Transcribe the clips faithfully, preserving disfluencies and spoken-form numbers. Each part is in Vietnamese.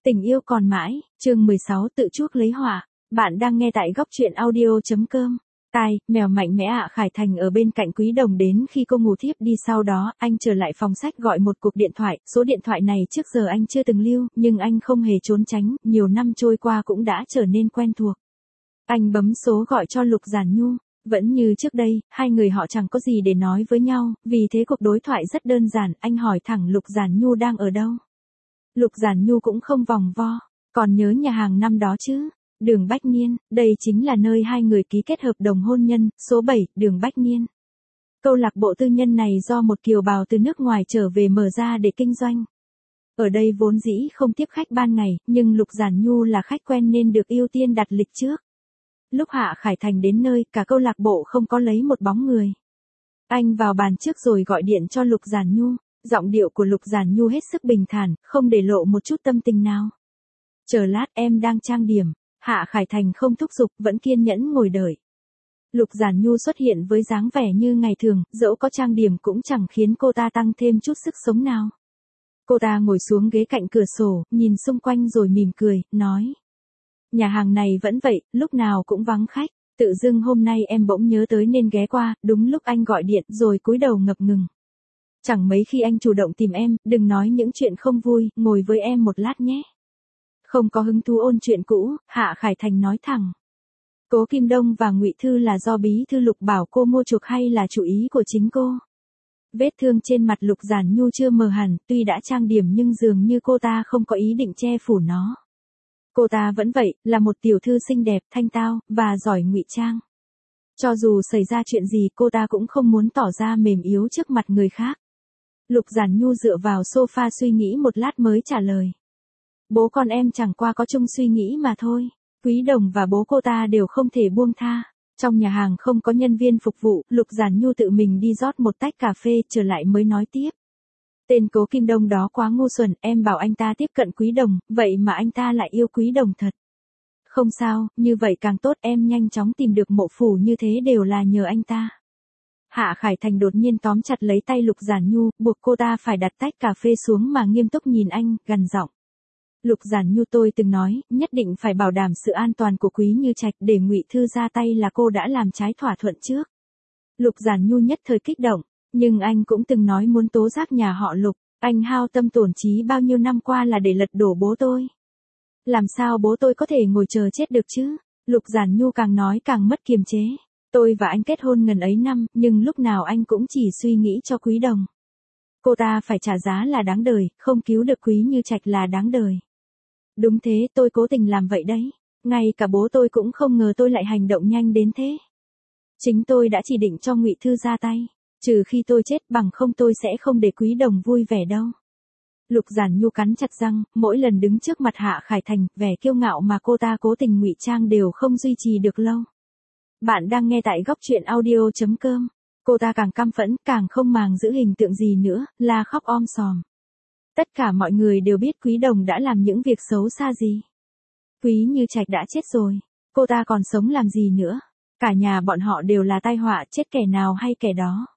Tình yêu còn mãi, chương mười sáu tự chuốc lấy họa. Bạn đang nghe tại góc truyện audio.com. Tai, mèo mạnh mẽ ạ. Khải Thành ở bên cạnh Quý Đồng đến khi cô ngủ thiếp đi, sau đó, anh trở lại phòng sách gọi một cuộc điện thoại. Số điện thoại này trước giờ anh chưa từng lưu, nhưng anh không hề trốn tránh, nhiều năm trôi qua cũng đã trở nên quen thuộc. Anh bấm số gọi cho Lục Giản Nhu. Vẫn như trước đây, hai người họ chẳng có gì để nói với nhau, vì thế cuộc đối thoại rất đơn giản, anh hỏi thẳng Lục Giản Nhu đang ở đâu. Lục Giản Nhu cũng không vòng vo, còn nhớ nhà hàng năm đó chứ? Đường Bách Niên, đây chính là nơi hai người ký kết hợp đồng hôn nhân, số bảy, đường Bách Niên. Câu lạc bộ tư nhân này do một kiều bào từ nước ngoài trở về mở ra để kinh doanh. Ở đây vốn dĩ không tiếp khách ban ngày, nhưng Lục Giản Nhu là khách quen nên được ưu tiên đặt lịch trước. Lúc Hạ Khải Thành đến nơi, cả câu lạc bộ không có lấy một bóng người. Anh vào bàn trước rồi gọi điện cho Lục Giản Nhu. Giọng điệu của Lục Giản Nhu hết sức bình thản, không để lộ một chút tâm tình nào. Chờ lát, em đang trang điểm. Hạ Khải Thành không thúc giục, vẫn kiên nhẫn ngồi đợi. Lục Giản Nhu xuất hiện với dáng vẻ như ngày thường, dẫu có trang điểm cũng chẳng khiến cô ta tăng thêm chút sức sống nào. Cô ta ngồi xuống ghế cạnh cửa sổ, nhìn xung quanh rồi mỉm cười, nói. Nhà hàng này vẫn vậy, lúc nào cũng vắng khách. Tự dưng hôm nay em bỗng nhớ tới nên ghé qua, đúng lúc anh gọi điện, rồi cúi đầu ngập ngừng. Chẳng mấy khi anh chủ động tìm em, đừng nói những chuyện không vui, ngồi với em một lát nhé. Không có hứng thú ôn chuyện cũ, Hạ Khải Thành nói thẳng. Cố Kim Đông và Ngụy Thư là do bí thư Lục bảo cô mua chuộc hay là chủ ý của chính cô? Vết thương trên mặt Lục Giản Nhu chưa mờ hẳn, tuy đã trang điểm nhưng dường như cô ta không có ý định che phủ nó. Cô ta vẫn vậy, là một tiểu thư xinh đẹp, thanh tao, và giỏi ngụy trang. Cho dù xảy ra chuyện gì cô ta cũng không muốn tỏ ra mềm yếu trước mặt người khác. Lục Giản Nhu dựa vào sofa suy nghĩ một lát mới trả lời. Bố con em chẳng qua có chung suy nghĩ mà thôi. Quý Đồng và bố cô ta đều không thể buông tha. Trong nhà hàng không có nhân viên phục vụ, Lục Giản Nhu tự mình đi rót một tách cà phê, trở lại mới nói tiếp. Tên Cố Kim Đông đó quá ngu xuẩn, em bảo anh ta tiếp cận Quý Đồng, vậy mà anh ta lại yêu Quý Đồng thật. Không sao, như vậy càng tốt, em nhanh chóng tìm được mộ phủ như thế đều là nhờ anh ta. Hạ Khải Thành đột nhiên tóm chặt lấy tay Lục Giản Nhu, buộc cô ta phải đặt tách cà phê xuống mà nghiêm túc nhìn anh, gằn giọng. Lục Giản Nhu, tôi từng nói, nhất định phải bảo đảm sự an toàn của Quý Như Trạch, để Ngụy Thư ra tay là cô đã làm trái thỏa thuận trước. Lục Giản Nhu nhất thời kích động, nhưng anh cũng từng nói muốn tố giác nhà họ Lục, anh hao tâm tổn trí bao nhiêu năm qua là để lật đổ bố tôi. Làm sao bố tôi có thể ngồi chờ chết được chứ? Lục Giản Nhu càng nói càng mất kiềm chế. Tôi và anh kết hôn ngần ấy năm, nhưng lúc nào anh cũng chỉ suy nghĩ cho Quý Đồng. Cô ta phải trả giá là đáng đời, không cứu được Quý Như Trạch là đáng đời. Đúng thế, tôi cố tình làm vậy đấy. Ngay cả bố tôi cũng không ngờ tôi lại hành động nhanh đến thế. Chính tôi đã chỉ định cho Ngụy Thư ra tay. Trừ khi tôi chết, bằng không tôi sẽ không để Quý Đồng vui vẻ đâu. Lục Giản Nhu cắn chặt răng, mỗi lần đứng trước mặt Hạ Khải Thành, vẻ kiêu ngạo mà cô ta cố tình ngụy trang đều không duy trì được lâu. Bạn đang nghe tại góc truyện audio.com. Cô ta càng căm phẫn, càng không màng giữ hình tượng gì nữa, la khóc om sòm. Tất cả mọi người đều biết Quý Đồng đã làm những việc xấu xa gì. Quý Như Trạch đã chết rồi, cô ta còn sống làm gì nữa? Cả nhà bọn họ đều là tai họa, chết kẻ nào hay kẻ đó.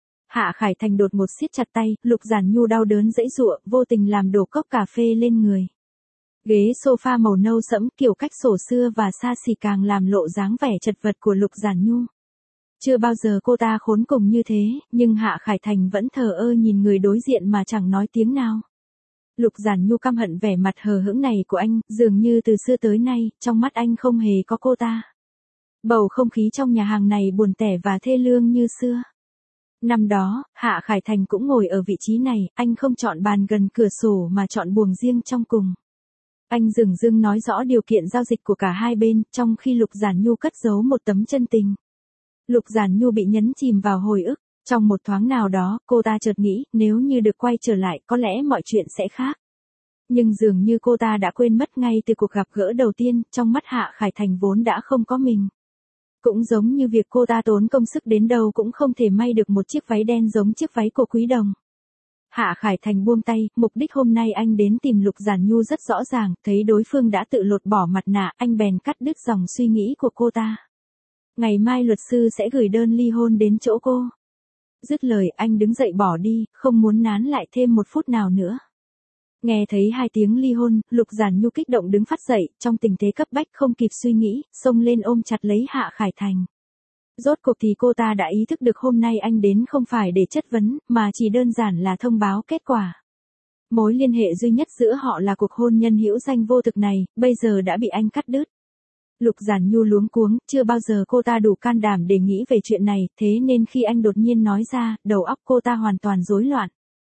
Hạ Khải Thành đột ngột siết chặt tay, Lục Giản Nhu đau đớn giãy giụa, vô tình làm đổ cốc cà phê lên người. Ghế sofa màu nâu sẫm, kiểu cách sổ xưa và xa xỉ càng làm lộ dáng vẻ chật vật của Lục Giản Nhu. Chưa bao giờ cô ta khốn cùng như thế, nhưng Hạ Khải Thành vẫn thờ ơ nhìn người đối diện mà chẳng nói tiếng nào. Lục Giản Nhu căm hận vẻ mặt hờ hững này của anh, dường như từ xưa tới nay, trong mắt anh không hề có cô ta. Bầu không khí trong nhà hàng này buồn tẻ và thê lương như xưa. Năm đó, Hạ Khải Thành cũng ngồi ở vị trí này, anh không chọn bàn gần cửa sổ mà chọn buồng riêng trong cùng. Anh dửng dưng nói rõ điều kiện giao dịch của cả hai bên, trong khi Lục Giản Nhu cất giấu một tấm chân tình. Lục Giản Nhu bị nhấn chìm vào hồi ức, trong một thoáng nào đó, cô ta chợt nghĩ, nếu như được quay trở lại, có lẽ mọi chuyện sẽ khác. Nhưng dường như cô ta đã quên mất ngay từ cuộc gặp gỡ đầu tiên, trong mắt Hạ Khải Thành vốn đã không có mình. Cũng giống như việc cô ta tốn công sức đến đâu cũng không thể may được một chiếc váy đen giống chiếc váy của Quý Đồng. Hạ Khải Thành buông tay, mục đích hôm nay anh đến tìm Lục Giản Nhu rất rõ ràng, thấy đối phương đã tự lột bỏ mặt nạ, anh bèn cắt đứt dòng suy nghĩ của cô ta. Ngày mai luật sư sẽ gửi đơn ly hôn đến chỗ cô. Dứt lời anh đứng dậy bỏ đi, không muốn nán lại thêm một phút nào nữa. Nghe thấy hai tiếng ly hôn, Lục Giản Nhu kích động đứng phát dậy, trong tình thế cấp bách không kịp suy nghĩ, xông lên ôm chặt lấy Hạ Khải Thành. Rốt cuộc thì cô ta đã ý thức được hôm nay anh đến không phải để chất vấn, mà chỉ đơn giản là thông báo kết quả. Mối liên hệ duy nhất giữa họ là cuộc hôn nhân hữu danh vô thực này, bây giờ đã bị anh cắt đứt. Lục Giản Nhu luống cuống, chưa bao giờ cô ta đủ can đảm để nghĩ về chuyện này, thế nên khi anh đột nhiên nói ra, đầu óc cô ta hoàn toàn rối loạn.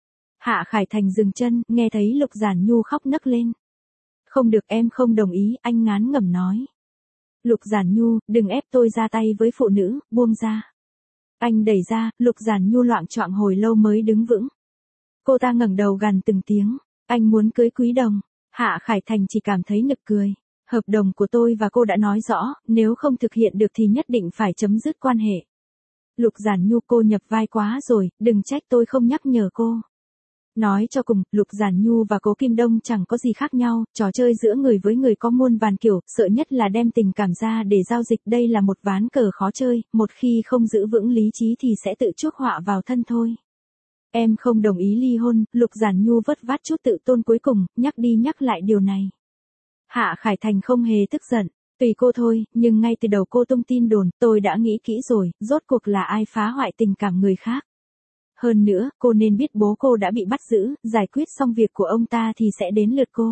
Hạ Khải Thành dừng chân, nghe thấy Lục Giản Nhu khóc nấc lên. Không được, em không đồng ý, anh ngán ngẩm nói. Lục Giản Nhu, đừng ép tôi ra tay với phụ nữ, buông ra. Anh đẩy ra, Lục Giản Nhu loạng choạng hồi lâu mới đứng vững. Cô ta ngẩng đầu gằn từng tiếng, anh muốn cưới Quý Đồng. Hạ Khải Thành chỉ cảm thấy nực cười. Hợp đồng của tôi và cô đã nói rõ, nếu không thực hiện được thì nhất định phải chấm dứt quan hệ. Lục Giản Nhu, cô nhập vai quá rồi, đừng trách tôi không nhắc nhở cô. Nói cho cùng, Lục Giản Nhu và Cố Kim Đông chẳng có gì khác nhau, trò chơi giữa người với người có muôn vàn kiểu, sợ nhất là đem tình cảm ra để giao dịch, đây là một ván cờ khó chơi, một khi không giữ vững lý trí thì sẽ tự chuốc họa vào thân thôi. Em không đồng ý ly hôn, Lục Giản Nhu vất vát chút tự tôn cuối cùng, nhắc đi nhắc lại điều này. Hạ Khải Thành không hề tức giận, tùy cô thôi, nhưng ngay từ đầu cô tung tin đồn, tôi đã nghĩ kỹ rồi, rốt cuộc là ai phá hoại tình cảm người khác. Hơn nữa, cô nên biết bố cô đã bị bắt giữ, giải quyết xong việc của ông ta thì sẽ đến lượt cô.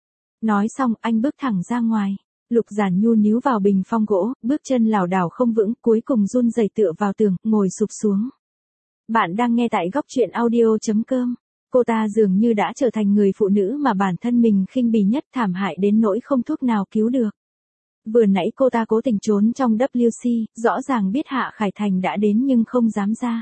Nói xong, anh bước thẳng ra ngoài. Lục Giản Nhu níu vào bình phong gỗ, bước chân lảo đảo không vững, cuối cùng run rẩy tựa vào tường, ngồi sụp xuống. Bạn đang nghe tại góc truyện audio chấm com. Cô ta dường như đã trở thành người phụ nữ mà bản thân mình khinh bỉ nhất, thảm hại đến nỗi không thuốc nào cứu được. Vừa nãy cô ta cố tình trốn trong W C, rõ ràng biết Hạ Khải Thành đã đến nhưng không dám ra.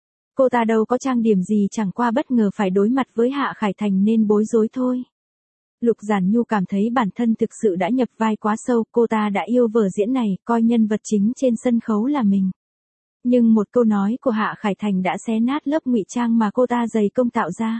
Cô ta đâu có trang điểm gì, chẳng qua bất ngờ phải đối mặt với Hạ Khải Thành nên bối rối thôi. Lục Giản Nhu cảm thấy bản thân thực sự đã nhập vai quá sâu, cô ta đã yêu vở diễn này, coi nhân vật chính trên sân khấu là mình. Nhưng một câu nói của Hạ Khải Thành đã xé nát lớp ngụy trang mà cô ta dày công tạo ra.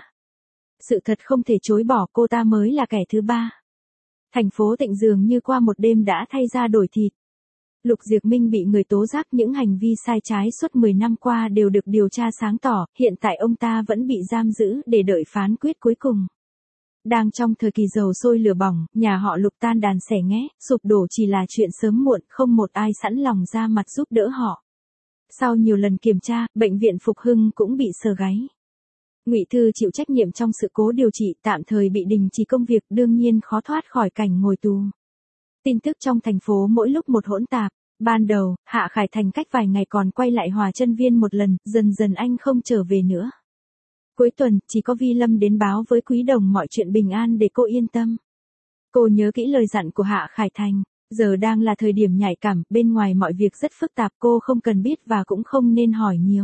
Sự thật không thể chối bỏ, cô ta mới là kẻ thứ ba. Thành phố Tịnh dường như qua một đêm đã thay ra đổi thịt. Lục Diệp Minh bị người tố giác những hành vi sai trái suốt mười năm qua đều được điều tra sáng tỏ, hiện tại ông ta vẫn bị giam giữ để đợi phán quyết cuối cùng. Đang trong thời kỳ dầu sôi lửa bỏng, nhà họ Lục tan đàn xẻ nghé, sụp đổ chỉ là chuyện sớm muộn, không một ai sẵn lòng ra mặt giúp đỡ họ. Sau nhiều lần kiểm tra, bệnh viện Phục Hưng cũng bị sờ gáy. Ngụy Thư chịu trách nhiệm trong sự cố điều trị, tạm thời bị đình chỉ công việc, đương nhiên khó thoát khỏi cảnh ngồi tù. Tin tức trong thành phố mỗi lúc một hỗn tạp. Ban đầu, Hạ Khải Thành cách vài ngày còn quay lại Hòa Chân Viên một lần, dần dần anh không trở về nữa. Cuối tuần, chỉ có Vi Lâm đến báo với Quý Đồng mọi chuyện bình an để cô yên tâm. Cô nhớ kỹ lời dặn của Hạ Khải Thành, giờ đang là thời điểm nhạy cảm, bên ngoài mọi việc rất phức tạp, cô không cần biết và cũng không nên hỏi nhiều.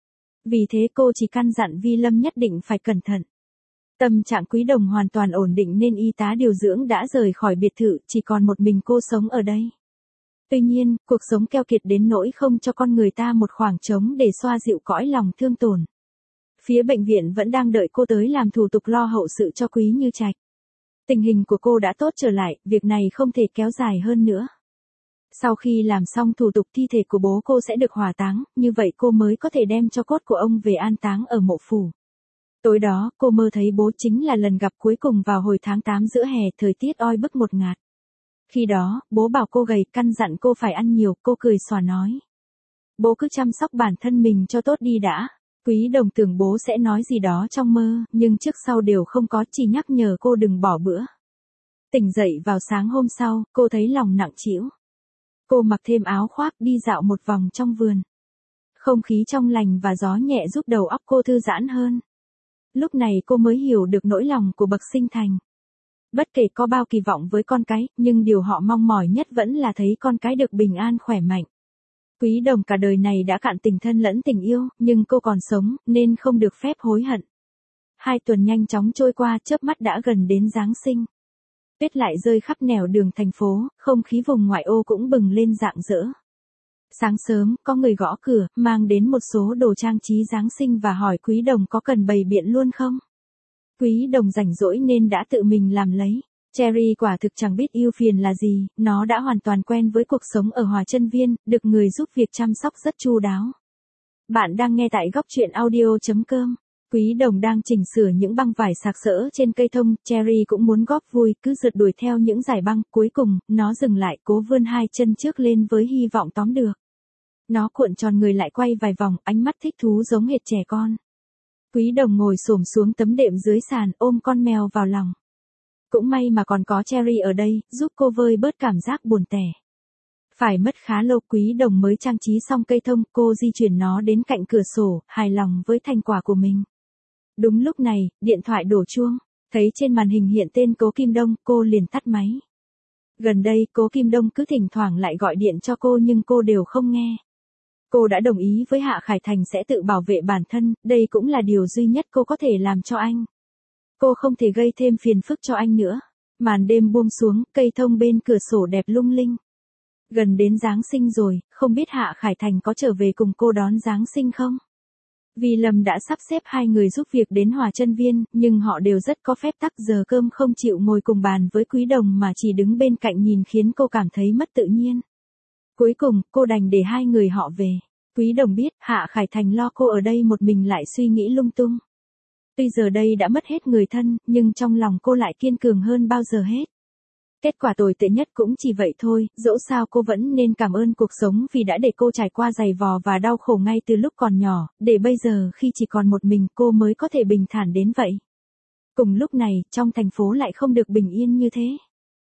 Vì thế cô chỉ căn dặn Vi Lâm nhất định phải cẩn thận. Tâm trạng Quý Đồng hoàn toàn ổn định nên y tá điều dưỡng đã rời khỏi biệt thự, chỉ còn một mình cô sống ở đây. Tuy nhiên, cuộc sống keo kiệt đến nỗi không cho con người ta một khoảng trống để xoa dịu cõi lòng thương tổn. Phía bệnh viện vẫn đang đợi cô tới làm thủ tục lo hậu sự cho Quý Như Trạch. Tình hình của cô đã tốt trở lại, việc này không thể kéo dài hơn nữa. Sau khi làm xong thủ tục, thi thể của bố cô sẽ được hỏa táng, như vậy cô mới có thể đem tro cốt của ông về an táng ở mộ phủ. Tối đó, cô mơ thấy bố, chính là lần gặp cuối cùng vào hồi tháng tám giữa hè, thời tiết oi bức ngột ngạt. Khi đó, bố bảo cô gầy, căn dặn cô phải ăn nhiều, cô cười xòa nói. Bố cứ chăm sóc bản thân mình cho tốt đi đã. Quý Đồng tưởng bố sẽ nói gì đó trong mơ, nhưng trước sau đều không có, chỉ nhắc nhở cô đừng bỏ bữa. Tỉnh dậy vào sáng hôm sau, cô thấy lòng nặng trĩu. Cô mặc thêm áo khoác đi dạo một vòng trong vườn. Không khí trong lành và gió nhẹ giúp đầu óc cô thư giãn hơn. Lúc này cô mới hiểu được nỗi lòng của bậc sinh thành. Bất kể có bao kỳ vọng với con cái, nhưng điều họ mong mỏi nhất vẫn là thấy con cái được bình an khỏe mạnh. Quý Đồng cả đời này đã cạn tình thân lẫn tình yêu, nhưng cô còn sống, nên không được phép hối hận. Hai tuần nhanh chóng trôi qua, chớp mắt đã gần đến Giáng sinh. Tuyết lại rơi khắp nẻo đường thành phố, không khí vùng ngoại ô cũng bừng lên rạng rỡ. Sáng sớm, có người gõ cửa, mang đến một số đồ trang trí Giáng sinh và hỏi Quý Đồng có cần bày biện luôn không? Quý Đồng rảnh rỗi nên đã tự mình làm lấy. Cherry quả thực chẳng biết ưu phiền là gì, nó đã hoàn toàn quen với cuộc sống ở Hòa Chân Viên, được người giúp việc chăm sóc rất chu đáo. Bạn đang nghe tại góc truyện audio chấm com. Quý Đồng đang chỉnh sửa những băng vải sạc sỡ trên cây thông, Cherry cũng muốn góp vui, cứ rượt đuổi theo những dải băng, cuối cùng, nó dừng lại, cố vươn hai chân trước lên với hy vọng tóm được. Nó cuộn tròn người lại quay vài vòng, ánh mắt thích thú giống hệt trẻ con. Quý Đồng ngồi xổm xuống tấm đệm dưới sàn, ôm con mèo vào lòng. Cũng may mà còn có Cherry ở đây, giúp cô vơi bớt cảm giác buồn tẻ. Phải mất khá lâu Quý Đồng mới trang trí xong cây thông, cô di chuyển nó đến cạnh cửa sổ, hài lòng với thành quả của mình. Đúng lúc này, điện thoại đổ chuông, thấy trên màn hình hiện tên Cố Kim Đông, cô liền tắt máy. Gần đây, Cố Kim Đông cứ thỉnh thoảng lại gọi điện cho cô nhưng cô đều không nghe. Cô đã đồng ý với Hạ Khải Thành sẽ tự bảo vệ bản thân, đây cũng là điều duy nhất cô có thể làm cho anh. Cô không thể gây thêm phiền phức cho anh nữa. Màn đêm buông xuống, cây thông bên cửa sổ đẹp lung linh. Gần đến Giáng sinh rồi, không biết Hạ Khải Thành có trở về cùng cô đón Giáng sinh không? Vì Lâm đã sắp xếp hai người giúp việc đến Hòa Chân Viên, nhưng họ đều rất có phép tắc, giờ cơm không chịu ngồi cùng bàn với Quý Đồng mà chỉ đứng bên cạnh nhìn khiến cô cảm thấy mất tự nhiên. Cuối cùng, cô đành để hai người họ về. Quý Đồng biết, Hạ Khải Thành lo cô ở đây một mình lại suy nghĩ lung tung. Tuy giờ đây đã mất hết người thân, nhưng trong lòng cô lại kiên cường hơn bao giờ hết. Kết quả tồi tệ nhất cũng chỉ vậy thôi, dẫu sao cô vẫn nên cảm ơn cuộc sống vì đã để cô trải qua dày vò và đau khổ ngay từ lúc còn nhỏ, để bây giờ khi chỉ còn một mình cô mới có thể bình thản đến vậy. Cùng lúc này, trong thành phố lại không được bình yên như thế.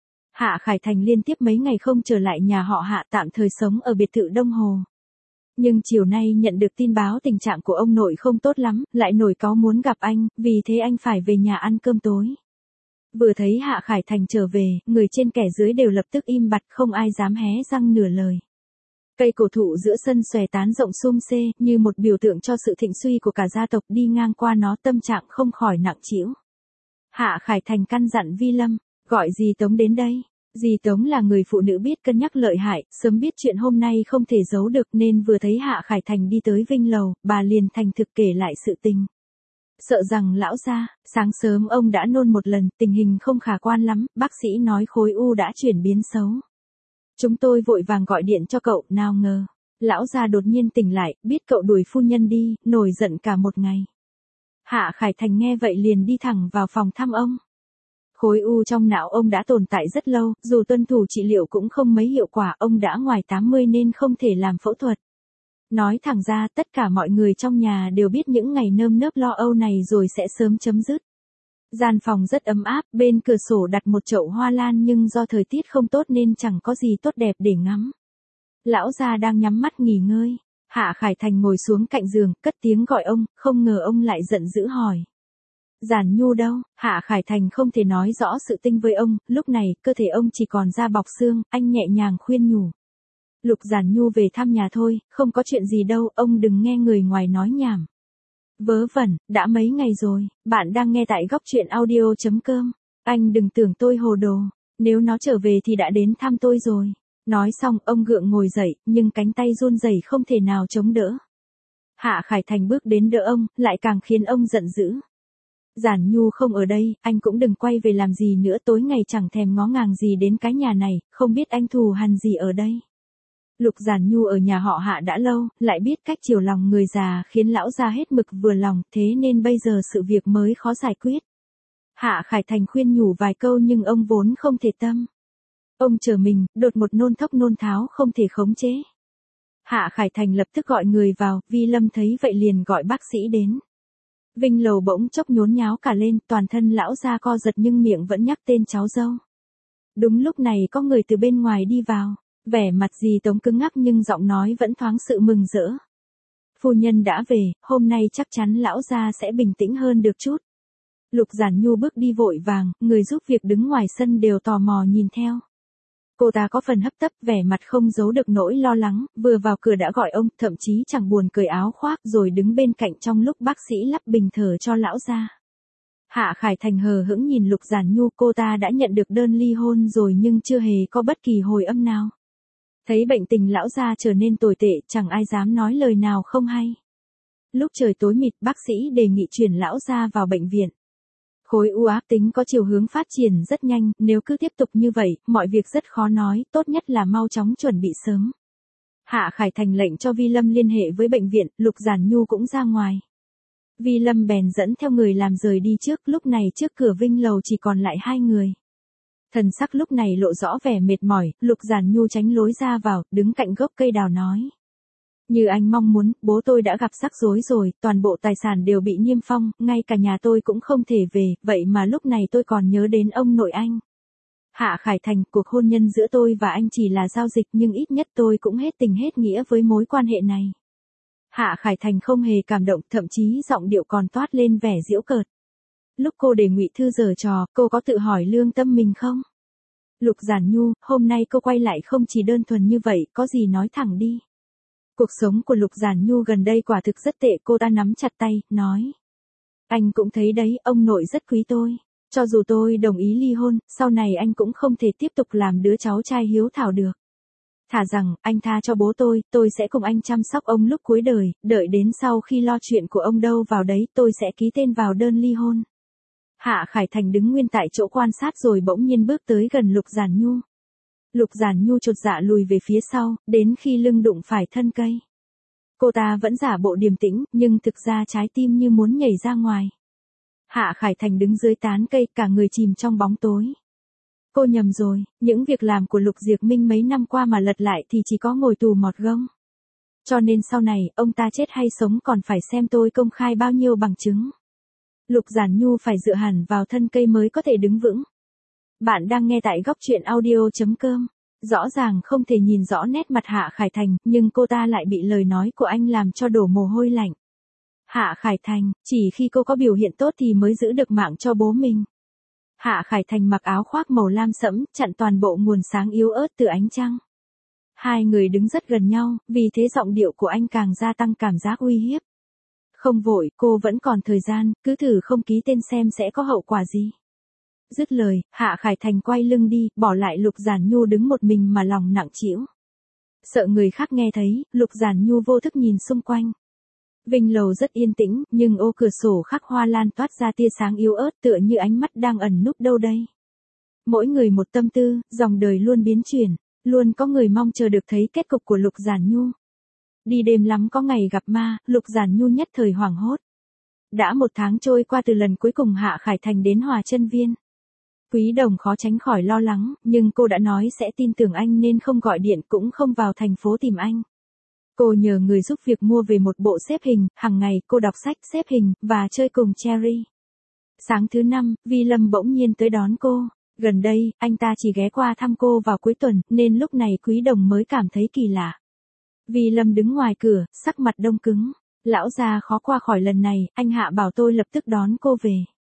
Hạ Khải Thành liên tiếp mấy ngày không trở lại nhà họ Hạ, tạm thời sống ở biệt thự Đông Hồ. Nhưng chiều nay nhận được tin báo tình trạng của ông nội không tốt lắm, lại nổi cáu muốn gặp anh, vì thế anh phải về nhà ăn cơm tối. Vừa thấy Hạ Khải Thành trở về, người trên kẻ dưới đều lập tức im bặt, không ai dám hé răng nửa lời. Cây cổ thụ giữa sân xòe tán rộng sum xê, như một biểu tượng cho sự thịnh suy của cả gia tộc, đi ngang qua nó tâm trạng không khỏi nặng trĩu. Hạ Khải Thành căn dặn Vi Lâm, gọi dì Tống đến đây. Dì Tống là người phụ nữ biết cân nhắc lợi hại, sớm biết chuyện hôm nay không thể giấu được nên vừa thấy Hạ Khải Thành đi tới Vinh Lầu, bà liền thành thực kể lại sự tình. Sợ rằng lão gia, sáng sớm ông đã nôn một lần, tình hình không khả quan lắm, bác sĩ nói khối u đã chuyển biến xấu. Chúng tôi vội vàng gọi điện cho cậu, nào ngờ. Lão gia đột nhiên tỉnh lại, biết cậu đuổi phu nhân đi, nổi giận cả một ngày. Hạ Khải Thành nghe vậy liền đi thẳng vào phòng thăm ông. Khối u trong não ông đã tồn tại rất lâu, dù tuân thủ trị liệu cũng không mấy hiệu quả, ông đã ngoài tám mươi nên không thể làm phẫu thuật. Nói thẳng ra, tất cả mọi người trong nhà đều biết những ngày nơm nớp lo âu này rồi sẽ sớm chấm dứt. Gian phòng rất ấm áp, bên cửa sổ đặt một chậu hoa lan nhưng do thời tiết không tốt nên chẳng có gì tốt đẹp để ngắm. Lão gia đang nhắm mắt nghỉ ngơi. Hạ Khải Thành ngồi xuống cạnh giường, cất tiếng gọi ông, không ngờ ông lại giận dữ hỏi. Giản Nhu đâu? Hạ Khải Thành không thể nói rõ sự tình với ông, lúc này, cơ thể ông chỉ còn da bọc xương, anh nhẹ nhàng khuyên nhủ. Lục Giản Nhu về thăm nhà thôi, không có chuyện gì đâu, ông đừng nghe người ngoài nói nhảm. Vớ vẩn, đã mấy ngày rồi, bạn đang nghe tại góc truyện audio chấm com. Anh đừng tưởng tôi hồ đồ, nếu nó trở về thì đã đến thăm tôi rồi. Nói xong, ông gượng ngồi dậy, nhưng cánh tay run rẩy không thể nào chống đỡ. Hạ Khải Thành bước đến đỡ ông, lại càng khiến ông giận dữ. Giản Nhu không ở đây, anh cũng đừng quay về làm gì nữa, tối ngày chẳng thèm ngó ngàng gì đến cái nhà này, không biết anh thù hằn gì ở đây. Lục Giản Nhu ở nhà họ Hạ đã lâu, lại biết cách chiều lòng người già khiến lão gia hết mực vừa lòng, thế nên bây giờ sự việc mới khó giải quyết. Hạ Khải Thành khuyên nhủ vài câu nhưng ông vốn không thể tâm. Ông chờ mình, đột một nôn thốc nôn tháo không thể khống chế. Hạ Khải Thành lập tức gọi người vào, Vi Lâm thấy vậy liền gọi bác sĩ đến. Vinh Lầu bỗng chốc nhốn nháo cả lên, toàn thân lão gia co giật nhưng miệng vẫn nhắc tên cháu dâu. Đúng lúc này có người từ bên ngoài đi vào, vẻ mặt dì Tống cứng ngắc nhưng giọng nói vẫn thoáng sự mừng rỡ. Phu nhân đã về, hôm nay chắc chắn lão gia sẽ bình tĩnh hơn được chút. Lục Giản Nhu bước đi vội vàng, người giúp việc đứng ngoài sân đều tò mò nhìn theo. Cô ta có phần hấp tấp, vẻ mặt không giấu được nỗi lo lắng, vừa vào cửa đã gọi ông, thậm chí chẳng buồn cởi áo khoác rồi đứng bên cạnh trong lúc bác sĩ lắp bình thở cho lão gia. Hạ Khải Thành hờ hững nhìn Lục Giản Nhu, cô ta đã nhận được đơn ly hôn rồi nhưng chưa hề có bất kỳ hồi âm nào. Thấy bệnh tình lão gia trở nên tồi tệ, chẳng ai dám nói lời nào không hay. Lúc trời tối mịt, bác sĩ đề nghị chuyển lão gia vào bệnh viện. Khối u ác tính có chiều hướng phát triển rất nhanh, nếu cứ tiếp tục như vậy, mọi việc rất khó nói, tốt nhất là mau chóng chuẩn bị sớm. Hạ Khải Thành lệnh cho Vi Lâm liên hệ với bệnh viện, Lục Giản Nhu cũng ra ngoài. Vi Lâm bèn dẫn theo người làm rời đi trước, lúc này trước cửa Vinh lầu chỉ còn lại hai người. Thần sắc lúc này lộ rõ vẻ mệt mỏi, Lục Giản Nhu tránh lối ra vào, đứng cạnh gốc cây đào nói. Như anh mong muốn, bố tôi đã gặp rắc rối rồi, toàn bộ tài sản đều bị niêm phong, ngay cả nhà tôi cũng không thể về, vậy mà lúc này tôi còn nhớ đến ông nội anh. Hạ Khải Thành, cuộc hôn nhân giữa tôi và anh chỉ là giao dịch nhưng ít nhất tôi cũng hết tình hết nghĩa với mối quan hệ này. Hạ Khải Thành không hề cảm động, thậm chí giọng điệu còn toát lên vẻ giễu cợt. Lúc cô để Ngụy Thư giở trò, cô có tự hỏi lương tâm mình không? Lục Giản Nhu, hôm nay cô quay lại không chỉ đơn thuần như vậy, có gì nói thẳng đi. Cuộc sống của Lục Giản Nhu gần đây quả thực rất tệ, cô ta nắm chặt tay, nói. Anh cũng thấy đấy, ông nội rất quý tôi. Cho dù tôi đồng ý ly hôn, sau này anh cũng không thể tiếp tục làm đứa cháu trai hiếu thảo được. Thà rằng, anh tha cho bố tôi, tôi sẽ cùng anh chăm sóc ông lúc cuối đời, đợi đến sau khi lo chuyện của ông đâu vào đấy, tôi sẽ ký tên vào đơn ly hôn. Hạ Khải Thành đứng nguyên tại chỗ quan sát rồi bỗng nhiên bước tới gần Lục Giản Nhu. Lục Giản Nhu chột dạ lùi về phía sau, đến khi lưng đụng phải thân cây. Cô ta vẫn giả bộ điềm tĩnh, nhưng thực ra trái tim như muốn nhảy ra ngoài. Hạ Khải Thành đứng dưới tán cây, cả người chìm trong bóng tối. Cô nhầm rồi, những việc làm của Lục Diệp Minh mấy năm qua mà lật lại thì chỉ có ngồi tù mọt gông. Cho nên sau này, ông ta chết hay sống còn phải xem tôi công khai bao nhiêu bằng chứng. Lục Giản Nhu phải dựa hẳn vào thân cây mới có thể đứng vững. Bạn đang nghe tại góc truyện audio chấm com. Rõ ràng không thể nhìn rõ nét mặt Hạ Khải Thành, nhưng cô ta lại bị lời nói của anh làm cho đổ mồ hôi lạnh. Hạ Khải Thành, chỉ khi cô có biểu hiện tốt thì mới giữ được mạng cho bố mình. Hạ Khải Thành mặc áo khoác màu lam sẫm, chặn toàn bộ nguồn sáng yếu ớt từ ánh trăng. Hai người đứng rất gần nhau, vì thế giọng điệu của anh càng gia tăng cảm giác uy hiếp. Không vội, cô vẫn còn thời gian, cứ thử không ký tên xem sẽ có hậu quả gì. Dứt lời, Hạ Khải Thành quay lưng đi, bỏ lại Lục Giản Nhu đứng một mình mà lòng nặng trĩu. Sợ người khác nghe thấy, Lục Giản Nhu vô thức nhìn xung quanh. Vinh lầu rất yên tĩnh, nhưng ô cửa sổ khắc hoa lan toát ra tia sáng yếu ớt tựa như ánh mắt đang ẩn núp đâu đây. Mỗi người một tâm tư, dòng đời luôn biến chuyển, luôn có người mong chờ được thấy kết cục của Lục Giản Nhu. Đi đêm lắm có ngày gặp ma, Lục Giản Nhu nhất thời hoảng hốt. Đã một tháng trôi qua từ lần cuối cùng Hạ Khải Thành đến Hòa Chân Viên. Quý Đồng khó tránh khỏi lo lắng, nhưng cô đã nói sẽ tin tưởng anh nên không gọi điện cũng không vào thành phố tìm anh. Cô nhờ người giúp việc mua về một bộ xếp hình, hàng ngày cô đọc sách xếp hình, và chơi cùng Cherry. Sáng thứ năm, Vi Lâm bỗng nhiên tới đón cô. Gần đây, anh ta chỉ ghé qua thăm cô vào cuối tuần, nên lúc này Quý Đồng mới cảm thấy kỳ lạ. Vi Lâm đứng ngoài cửa, sắc mặt đông cứng. Lão già khó qua khỏi lần này, anh Hạ bảo tôi lập tức đón cô về.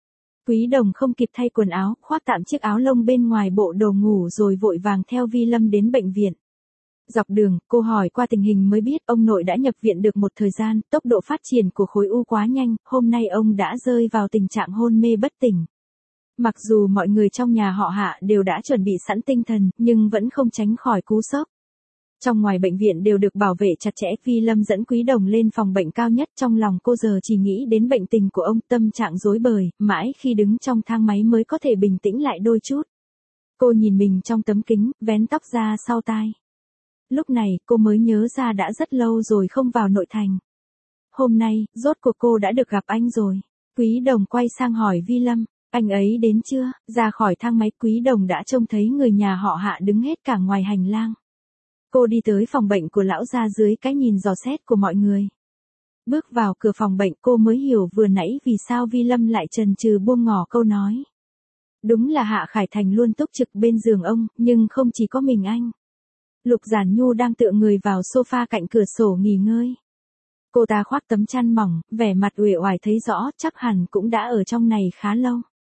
Quý Đồng không kịp thay quần áo, khoác tạm chiếc áo lông bên ngoài bộ đồ ngủ rồi vội vàng theo Vi Lâm đến bệnh viện. Dọc đường, cô hỏi qua tình hình mới biết ông nội đã nhập viện được một thời gian, tốc độ phát triển của khối u quá nhanh, hôm nay ông đã rơi vào tình trạng hôn mê bất tỉnh. Mặc dù mọi người trong nhà họ Hạ đều đã chuẩn bị sẵn tinh thần, nhưng vẫn không tránh khỏi cú sốc. Trong ngoài bệnh viện đều được bảo vệ chặt chẽ, Vi Lâm dẫn Quý Đồng lên phòng bệnh cao nhất, trong lòng cô giờ chỉ nghĩ đến bệnh tình của ông, tâm trạng rối bời, mãi khi đứng trong thang máy mới có thể bình tĩnh lại đôi chút. Cô nhìn mình trong tấm kính, vén tóc ra sau tai. Lúc này, cô mới nhớ ra đã rất lâu rồi không vào nội thành. Hôm nay, rốt cuộc cô đã được gặp anh rồi. Quý Đồng quay sang hỏi Vi Lâm, anh ấy đến chưa? Ra khỏi thang máy, Quý Đồng đã trông thấy người nhà họ Hạ đứng hết cả ngoài hành lang. Cô đi tới phòng bệnh của lão gia dưới cái nhìn dò xét của mọi người. Bước vào cửa phòng bệnh, cô mới hiểu vừa nãy vì sao Vi Lâm lại chần chừ buông ngỏ câu nói. Đúng là Hạ Khải Thành luôn túc trực bên giường ông, nhưng không chỉ có mình anh. Lục Giản Nhu đang tựa người vào sofa cạnh cửa sổ nghỉ ngơi. Cô ta khoác tấm chăn mỏng, vẻ mặt uể oải thấy rõ, chắc hẳn cũng đã ở trong này khá lâu.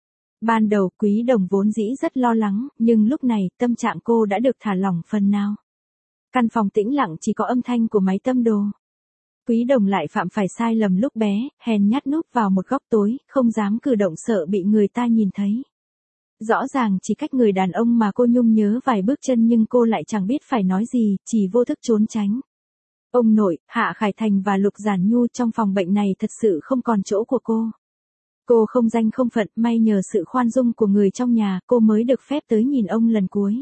Ban đầu Quý Đồng vốn dĩ rất lo lắng, nhưng lúc này tâm trạng cô đã được thả lỏng phần nào. Căn phòng tĩnh lặng chỉ có âm thanh của máy tâm đồ. Quý Đồng lại phạm phải sai lầm lúc bé, hèn nhát núp vào một góc tối, không dám cử động sợ bị người ta nhìn thấy. Rõ ràng chỉ cách người đàn ông mà cô nhung nhớ vài bước chân nhưng cô lại chẳng biết phải nói gì, chỉ vô thức trốn tránh. Ông nội, Hạ Khải Thành và Lục Giản Nhu trong phòng bệnh này thật sự không còn chỗ của cô. Cô không danh không phận, may nhờ sự khoan dung của người trong nhà, cô mới được phép tới nhìn ông lần cuối.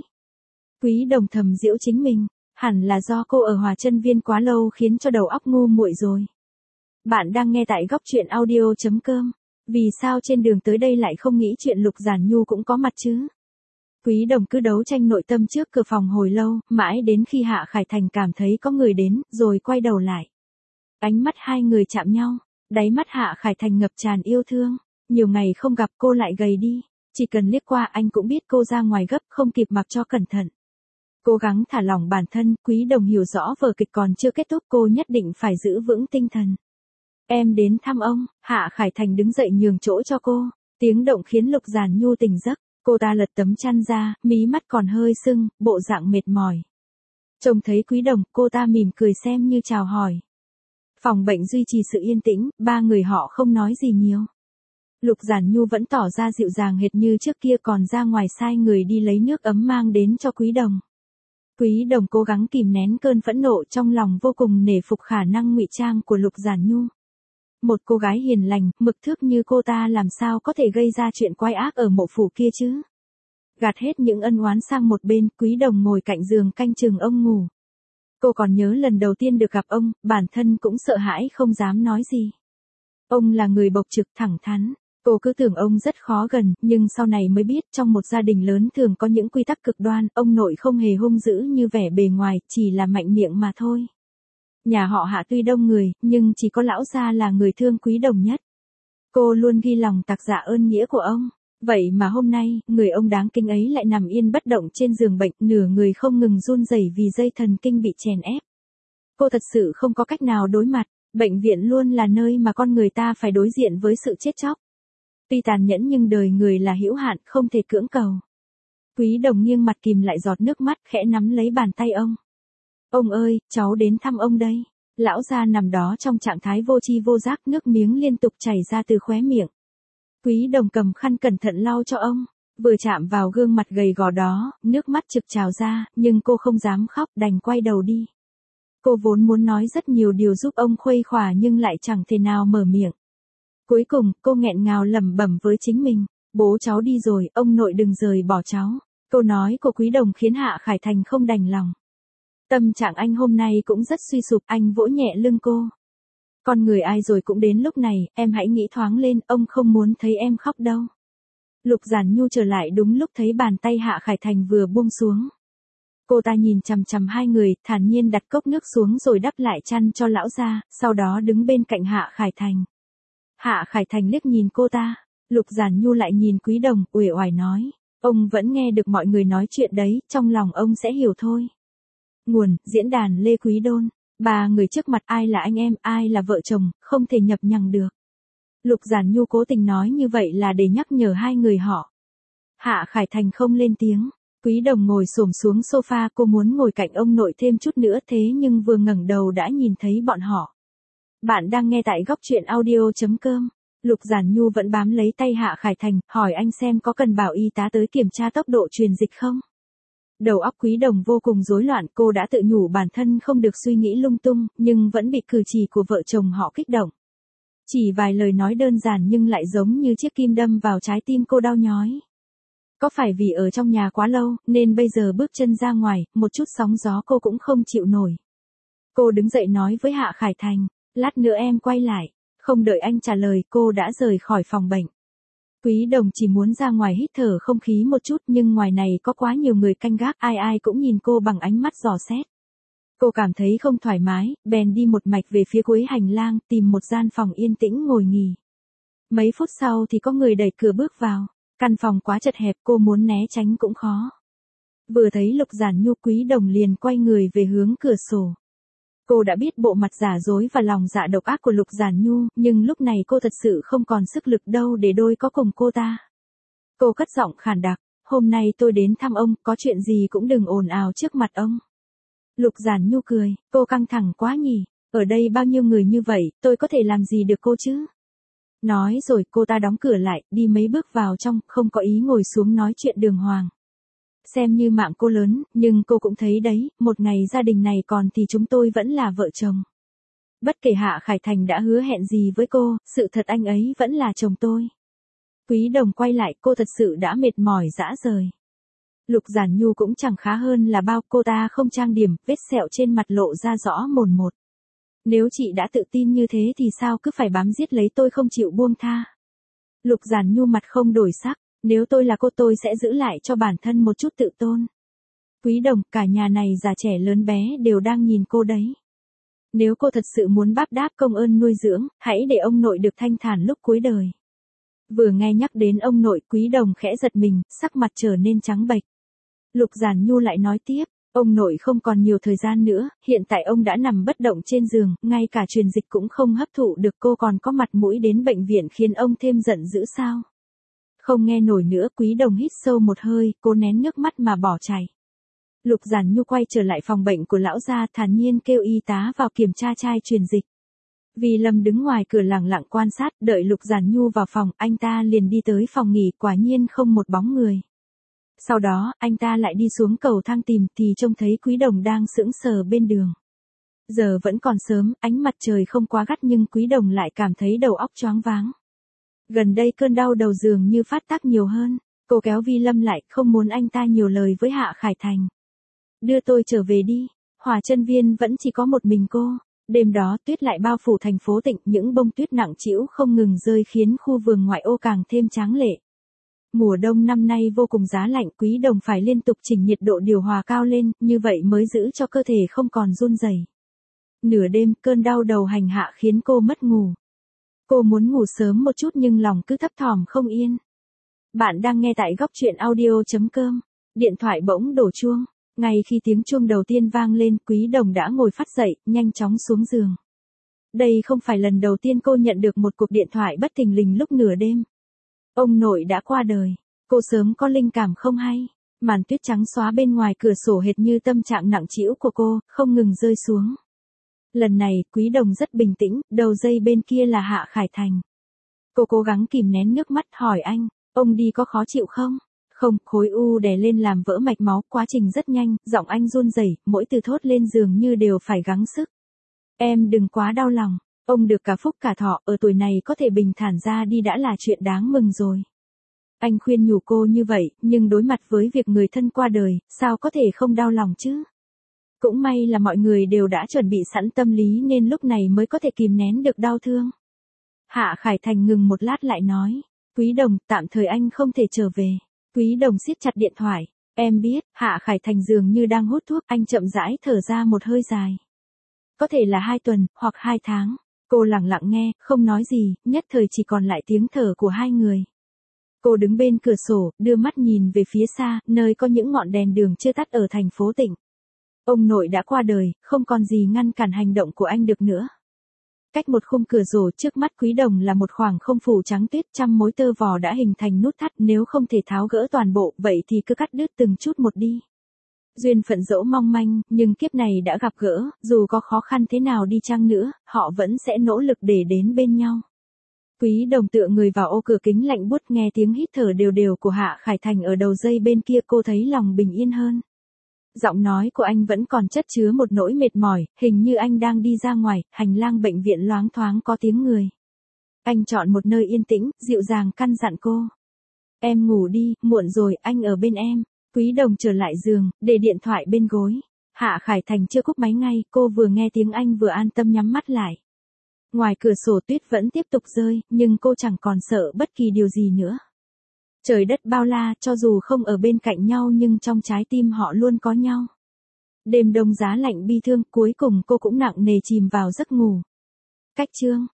Quý Đồng thầm giễu chính mình, hẳn là do cô ở Hòa Chân Viên quá lâu khiến cho đầu óc ngu muội rồi. Bạn đang nghe tại góc truyện audio chấm com. Vì sao trên đường tới đây lại không nghĩ chuyện Lục Giản Nhu cũng có mặt chứ? Quý Đồng cứ đấu tranh nội tâm trước cửa phòng hồi lâu, mãi đến khi Hạ Khải Thành cảm thấy có người đến, rồi quay đầu lại. Ánh mắt hai người chạm nhau, đáy mắt Hạ Khải Thành ngập tràn yêu thương. Nhiều ngày không gặp cô lại gầy đi, chỉ cần liếc qua anh cũng biết cô ra ngoài gấp không kịp mặc cho cẩn thận. Cố gắng thả lỏng bản thân, Quý Đồng hiểu rõ vở kịch còn chưa kết thúc, cô nhất định phải giữ vững tinh thần. Em đến thăm ông. Hạ Khải Thành đứng dậy nhường chỗ cho cô. Tiếng động khiến Lục Giản Nhu tỉnh giấc. Cô ta lật tấm chăn ra, mí mắt còn hơi sưng, bộ dạng mệt mỏi. Trông thấy Quý Đồng, cô ta mỉm cười xem như chào hỏi. Phòng bệnh duy trì sự yên tĩnh, ba người họ không nói gì nhiều. Lục Giản Nhu vẫn tỏ ra dịu dàng hệt như trước kia, còn ra ngoài sai người đi lấy nước ấm mang đến cho Quý Đồng. Quý Đồng cố gắng kìm nén cơn phẫn nộ trong lòng, vô cùng nể phục khả năng ngụy trang của Lục Giản Nhu. Một cô gái hiền lành, mực thước như cô ta làm sao có thể gây ra chuyện quái ác ở mộ phủ kia chứ? Gạt hết những ân oán sang một bên, Quý Đồng ngồi cạnh giường canh chừng ông ngủ. Cô còn nhớ lần đầu tiên được gặp ông, bản thân cũng sợ hãi không dám nói gì. Ông là người bộc trực thẳng thắn. Cô cứ tưởng ông rất khó gần, nhưng sau này mới biết trong một gia đình lớn thường có những quy tắc cực đoan, ông nội không hề hung dữ như vẻ bề ngoài, chỉ là mạnh miệng mà thôi. Nhà họ Hạ tuy đông người, nhưng chỉ có lão gia là người thương Quý Đồng nhất. Cô luôn ghi lòng tạc dạ ơn nghĩa của ông. Vậy mà hôm nay, người ông đáng kính ấy lại nằm yên bất động trên giường bệnh, nửa người không ngừng run rẩy vì dây thần kinh bị chèn ép. Cô thật sự không có cách nào đối mặt, bệnh viện luôn là nơi mà con người ta phải đối diện với sự chết chóc. Tuy tàn nhẫn nhưng đời người là hữu hạn, không thể cưỡng cầu. Quý Đồng nghiêng mặt kìm lại giọt nước mắt, khẽ nắm lấy bàn tay ông. Ông ơi, cháu đến thăm ông đây. Lão gia nằm đó trong trạng thái vô tri vô giác, nước miếng liên tục chảy ra từ khóe miệng. Quý Đồng cầm khăn cẩn thận lau cho ông. Vừa chạm vào gương mặt gầy gò đó, nước mắt trực trào ra, nhưng cô không dám khóc, đành quay đầu đi. Cô vốn muốn nói rất nhiều điều giúp ông khuây khỏa nhưng lại chẳng thể nào mở miệng. Cuối cùng, cô nghẹn ngào lẩm bẩm với chính mình. Bố cháu đi rồi, ông nội đừng rời bỏ cháu. Câu nói của Quý Đồng khiến Hạ Khải Thành không đành lòng. Tâm trạng anh hôm nay cũng rất suy sụp, anh vỗ nhẹ lưng cô. Con người ai rồi cũng đến lúc này, em hãy nghĩ thoáng lên, ông không muốn thấy em khóc đâu. Lục Giản Nhu trở lại đúng lúc thấy bàn tay Hạ Khải Thành vừa buông xuống. Cô ta nhìn chằm chằm hai người, thản nhiên đặt cốc nước xuống rồi đắp lại chăn cho lão gia, sau đó đứng bên cạnh Hạ Khải Thành. Hạ Khải Thành liếc nhìn cô ta, Lục Giản Nhu lại nhìn Quý Đồng, uể oải nói, ông vẫn nghe được mọi người nói chuyện đấy, trong lòng ông sẽ hiểu thôi. Nguồn, diễn đàn Lê Quý Đôn. Ba người trước mặt ai là anh em, ai là vợ chồng, không thể nhập nhằng được. Lục Giản Nhu cố tình nói như vậy là để nhắc nhở hai người họ. Hạ Khải Thành không lên tiếng. Quý Đồng ngồi xổm xuống sofa, cô muốn ngồi cạnh ông nội thêm chút nữa, thế nhưng vừa ngẩng đầu đã nhìn thấy bọn họ. Bạn đang nghe tại góc truyện audio chấm com. Lục Giản Nhu vẫn bám lấy tay Hạ Khải Thành, hỏi anh xem có cần bảo y tá tới kiểm tra tốc độ truyền dịch không? Đầu óc Quý Đồng vô cùng rối loạn, cô đã tự nhủ bản thân không được suy nghĩ lung tung, nhưng vẫn bị cử chỉ của vợ chồng họ kích động. Chỉ vài lời nói đơn giản nhưng lại giống như chiếc kim đâm vào trái tim cô đau nhói. Có phải vì ở trong nhà quá lâu, nên bây giờ bước chân ra ngoài, một chút sóng gió cô cũng không chịu nổi. Cô đứng dậy nói với Hạ Khải Thành, lát nữa em quay lại. Không đợi anh trả lời, cô đã rời khỏi phòng bệnh. Quý Đồng chỉ muốn ra ngoài hít thở không khí một chút, nhưng ngoài này có quá nhiều người canh gác, ai ai cũng nhìn cô bằng ánh mắt dò xét. Cô cảm thấy không thoải mái, bèn đi một mạch về phía cuối hành lang, tìm một gian phòng yên tĩnh ngồi nghỉ. Mấy phút sau thì có người đẩy cửa bước vào. Căn phòng quá chật hẹp, cô muốn né tránh cũng khó. Vừa thấy Lục Giản Nhu, Quý Đồng liền quay người về hướng cửa sổ. Cô đã biết bộ mặt giả dối và lòng dạ độc ác của Lục Giản Nhu, nhưng lúc này cô thật sự không còn sức lực đâu để đôi có cùng cô ta. Cô cất giọng khàn đặc, hôm nay tôi đến thăm ông, có chuyện gì cũng đừng ồn ào trước mặt ông. Lục Giản Nhu cười, cô căng thẳng quá nhỉ, ở đây bao nhiêu người như vậy, tôi có thể làm gì được cô chứ? Nói rồi cô ta đóng cửa lại, đi mấy bước vào trong, không có ý ngồi xuống nói chuyện đường hoàng. Xem như mạng cô lớn, nhưng cô cũng thấy đấy, một ngày gia đình này còn thì chúng tôi vẫn là vợ chồng. Bất kể Hạ Khải Thành đã hứa hẹn gì với cô, sự thật anh ấy vẫn là chồng tôi. Quý Đồng quay lại, cô thật sự đã mệt mỏi rã rời. Lục Giản Nhu cũng chẳng khá hơn là bao, cô ta không trang điểm, vết sẹo trên mặt lộ ra rõ mồn một. Nếu chị đã tự tin như thế thì sao cứ phải bám giết lấy tôi không chịu buông tha. Lục Giản Nhu mặt không đổi sắc, nếu tôi là cô tôi sẽ giữ lại cho bản thân một chút tự tôn. Quý Đồng, cả nhà này già trẻ lớn bé đều đang nhìn cô đấy. Nếu cô thật sự muốn đáp đáp công ơn nuôi dưỡng, hãy để ông nội được thanh thản lúc cuối đời. Vừa nghe nhắc đến ông nội, Quý Đồng khẽ giật mình, sắc mặt trở nên trắng bệch. Lục Giản Nhu lại nói tiếp, ông nội không còn nhiều thời gian nữa, hiện tại ông đã nằm bất động trên giường, ngay cả truyền dịch cũng không hấp thụ được, cô còn có mặt mũi đến bệnh viện khiến ông thêm giận dữ sao? Không nghe nổi nữa, Quý Đồng hít sâu một hơi, cố nén nước mắt mà bỏ chạy. Lục Giản Nhu quay trở lại phòng bệnh của lão gia, thản nhiên kêu y tá vào kiểm tra chai truyền dịch. Vì Lâm đứng ngoài cửa lặng lặng quan sát, đợi Lục Giản Nhu vào phòng, anh ta liền đi tới phòng nghỉ, quả nhiên không một bóng người. Sau đó, anh ta lại đi xuống cầu thang tìm thì trông thấy Quý Đồng đang sững sờ bên đường. Giờ vẫn còn sớm, ánh mặt trời không quá gắt nhưng Quý Đồng lại cảm thấy đầu óc choáng váng. Gần đây cơn đau đầu dường như phát tác nhiều hơn, cô kéo Vi Lâm lại, không muốn anh ta nhiều lời với Hạ Khải Thành. Đưa tôi trở về đi, Hỏa Chân Viên vẫn chỉ có một mình cô. Đêm đó tuyết lại bao phủ thành phố Tịnh, những bông tuyết nặng trĩu không ngừng rơi khiến khu vườn ngoại ô càng thêm tráng lệ. Mùa đông năm nay vô cùng giá lạnh, Quý Đồng phải liên tục chỉnh nhiệt độ điều hòa cao lên, như vậy mới giữ cho cơ thể không còn run rẩy. Nửa đêm, cơn đau đầu hành hạ khiến cô mất ngủ. Cô muốn ngủ sớm một chút nhưng lòng cứ thấp thỏm không yên. Bạn đang nghe tại góc truyện audio chấm com. Điện thoại bỗng đổ chuông. Ngay khi tiếng chuông đầu tiên vang lên, Quý Đồng đã ngồi phắt dậy, nhanh chóng xuống giường. Đây không phải lần đầu tiên cô nhận được một cuộc điện thoại bất thình lình lúc nửa đêm. Ông nội đã qua đời, cô sớm có linh cảm không hay. Màn tuyết trắng xóa bên ngoài cửa sổ hệt như tâm trạng nặng trĩu của cô, không ngừng rơi xuống. Lần này, Quý Đồng rất bình tĩnh, đầu dây bên kia là Hạ Khải Thành. Cô cố gắng kìm nén nước mắt hỏi anh, ông đi có khó chịu không? Không, khối u đè lên làm vỡ mạch máu, quá trình rất nhanh, giọng anh run rẩy, mỗi từ thốt lên dường như đều phải gắng sức. Em đừng quá đau lòng, ông được cả phúc cả thọ, ở tuổi này có thể bình thản ra đi đã là chuyện đáng mừng rồi. Anh khuyên nhủ cô như vậy, nhưng đối mặt với việc người thân qua đời, sao có thể không đau lòng chứ? Cũng may là mọi người đều đã chuẩn bị sẵn tâm lý nên lúc này mới có thể kìm nén được đau thương. Hạ Khải Thành ngừng một lát lại nói, Quý Đồng, tạm thời anh không thể trở về. Quý Đồng siết chặt điện thoại, em biết, Hạ Khải Thành dường như đang hút thuốc, anh chậm rãi thở ra một hơi dài. Có thể là hai tuần, hoặc hai tháng. Cô lặng lặng nghe, không nói gì, nhất thời chỉ còn lại tiếng thở của hai người. Cô đứng bên cửa sổ, đưa mắt nhìn về phía xa, nơi có những ngọn đèn đường chưa tắt ở thành phố Tịnh. Ông nội đã qua đời, không còn gì ngăn cản hành động của anh được nữa. Cách một khung cửa sổ trước mắt Quý Đồng là một khoảng không phủ trắng tuyết, trăm mối tơ vò đã hình thành nút thắt, nếu không thể tháo gỡ toàn bộ, vậy thì cứ cắt đứt từng chút một đi. Duyên phận dẫu mong manh, nhưng kiếp này đã gặp gỡ, dù có khó khăn thế nào đi chăng nữa, họ vẫn sẽ nỗ lực để đến bên nhau. Quý Đồng tựa người vào ô cửa kính lạnh buốt, nghe tiếng hít thở đều đều của Hạ Khải Thành ở đầu dây bên kia, cô thấy lòng bình yên hơn. Giọng nói của anh vẫn còn chất chứa một nỗi mệt mỏi, hình như anh đang đi ra ngoài, hành lang bệnh viện loáng thoáng có tiếng người. Anh chọn một nơi yên tĩnh, dịu dàng căn dặn cô. Em ngủ đi, muộn rồi, anh ở bên em. Quý Đồng trở lại giường, để điện thoại bên gối. Hạ Khải Thành chưa cúp máy ngay, cô vừa nghe tiếng anh vừa an tâm nhắm mắt lại. Ngoài cửa sổ tuyết vẫn tiếp tục rơi, nhưng cô chẳng còn sợ bất kỳ điều gì nữa. Trời đất bao la, cho dù không ở bên cạnh nhau nhưng trong trái tim họ luôn có nhau. Đêm đông giá lạnh bi thương, cuối cùng cô cũng nặng nề chìm vào giấc ngủ. Cách chương